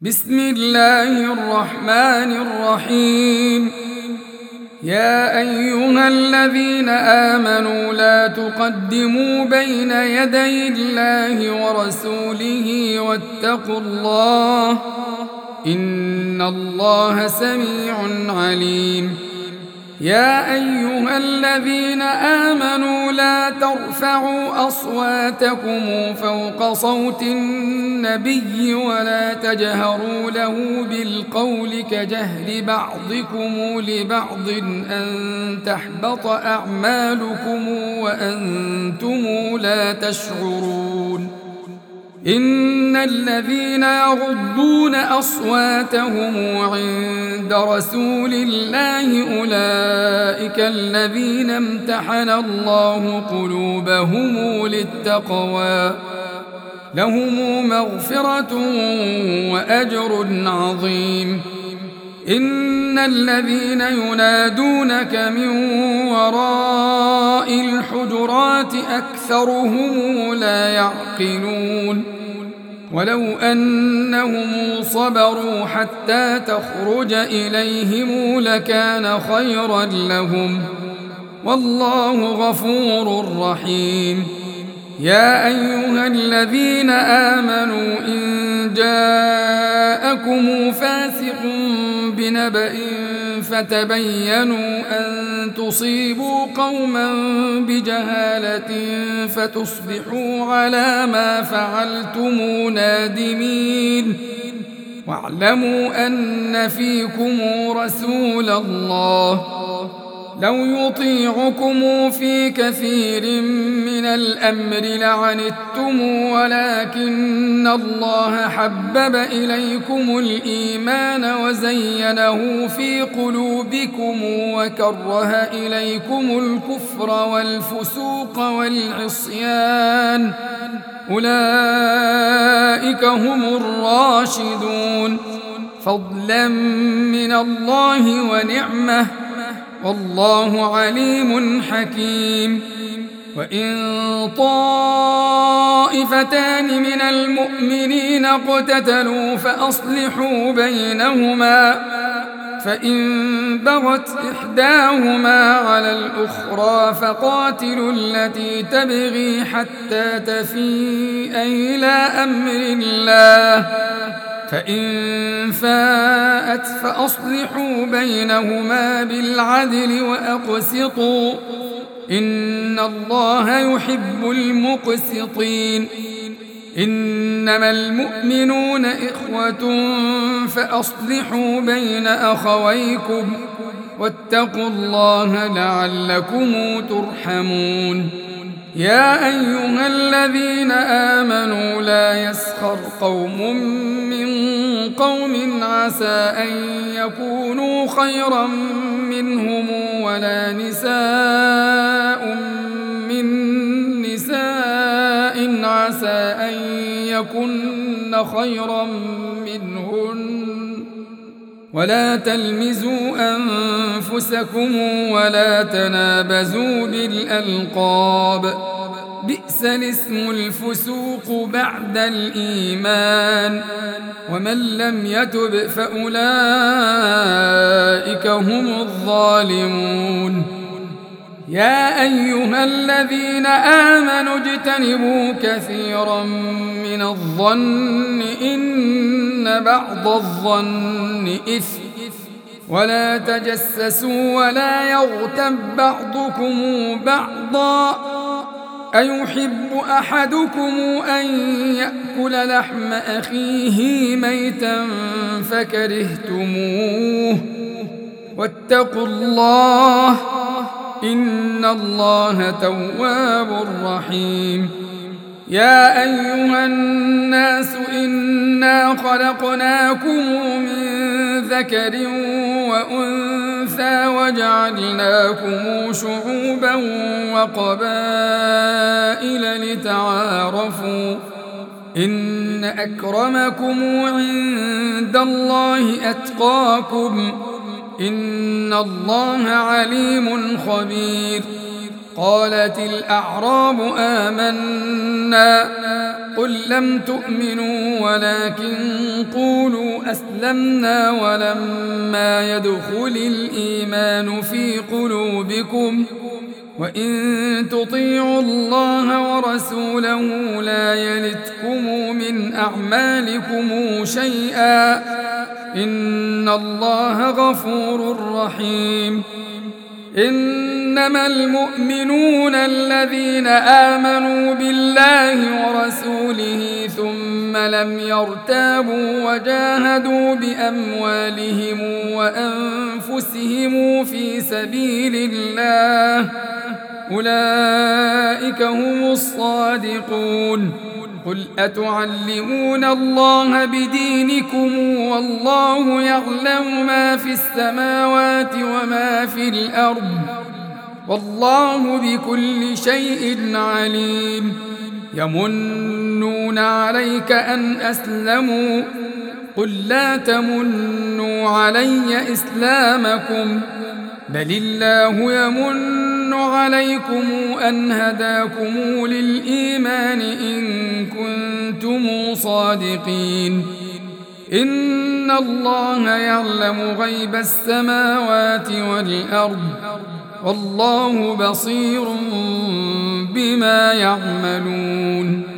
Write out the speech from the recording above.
بسم الله الرحمن الرحيم. يا أيها الذين آمنوا لا تقدموا بين يدي الله ورسوله واتقوا الله إن الله سميع عليم. يا أيها الذين آمنوا لا ترفعوا أصواتكم فوق صوت النبي ولا تجهروا له بالقول كجهر بعضكم لبعض أن تحبط أعمالكم وأنتم لا تشعرون. إن الذين يغضون أصواتهم عند رسول الله أولئك الذين امتحن الله قلوبهم للتقوى لهم مغفرة وأجر عظيم. إن الذين ينادونك من وراء الحجرات أكثرهم لا يعقلون. ولو أنهم صبروا حتى تخرج إليهم لكان خيرا لهم والله غفور رحيم. يا أيها الذين آمنوا إن جاءكم فاسق بنبأ فتبينوا أن تصيبوا قوما بجهالة فتصبحوا على ما فعلتم نادمين. واعلموا أن فيكم رسول الله لو يطيعكم في كثير من الأمر لعنتم ولكن الله حبب إليكم الإيمان وزينه في قلوبكم وكره إليكم الكفر والفسوق والعصيان أولئك هم الراشدون فضلا من الله ونعمة والله عليم حكيم. وإن طائفتان من المؤمنين اقتتلوا فأصلحوا بينهما فإن بغت إحداهما على الأخرى فقاتلوا التي تبغي حتى تفيء إلى أمر الله فإن فاءت فأصلحوا بينهما بالعدل وأقسطوا إن الله يحب المقسطين. إنما المؤمنون إخوة فأصلحوا بين أخويكم واتقوا الله لعلكم ترحمون. يا أيها الذين آمنوا لا يسخر قوم من قوم عسى أن يكونوا خيرا منهم ولا نساء من نساء عسى أن يكن خيرا منهن ولا تلمزوا أنفسكم ولا تنابزوا بالألقاب بئس الاسم الفسوق بعد الإيمان ومن لم يتب فأولئك هم الظالمون. يا أيها الذين آمنوا اجتنبوا كثيرا من الظن إن بعض الظن إثم ولا تجسسوا ولا يغتب بعضكم بعضا أيحب أحدكم أن يأكل لحم أخيه ميتا فكرهتموه واتقوا الله إن الله تواب رحيم. يا أيها الناس إنا خلقناكم من ذكر وأنثى وجعلناكم شعوبا وقبائل لتعارفوا إن أكرمكم عند الله أتقاكم إن الله عليم خبير. قالت الأعراب آمنا قل لم تؤمنوا ولكن قولوا أسلمنا ولما يدخل الإيمان في قلوبكم وإن تطيعوا الله ورسوله لا يلتكم من أعمالكم شيئا إن الله غفور رحيم إنما المؤمنون الذين آمنوا بالله ورسوله ثم لم يرتابوا وجاهدوا بأموالهم وأنفسهم في سبيل الله أولئك هم الصادقون قل أتعلمون الله بدينكم والله يعلم ما في السماوات وما في الأرض والله بكل شيء عليم يمنون عليك أن أسلموا قل لا تمنوا علي إسلامكم بل الله يمن عليكم أن هداكم للإيمان إن كنتم صادقين إن الله يعلم غيب السماوات والأرض والله بصير بما يعملون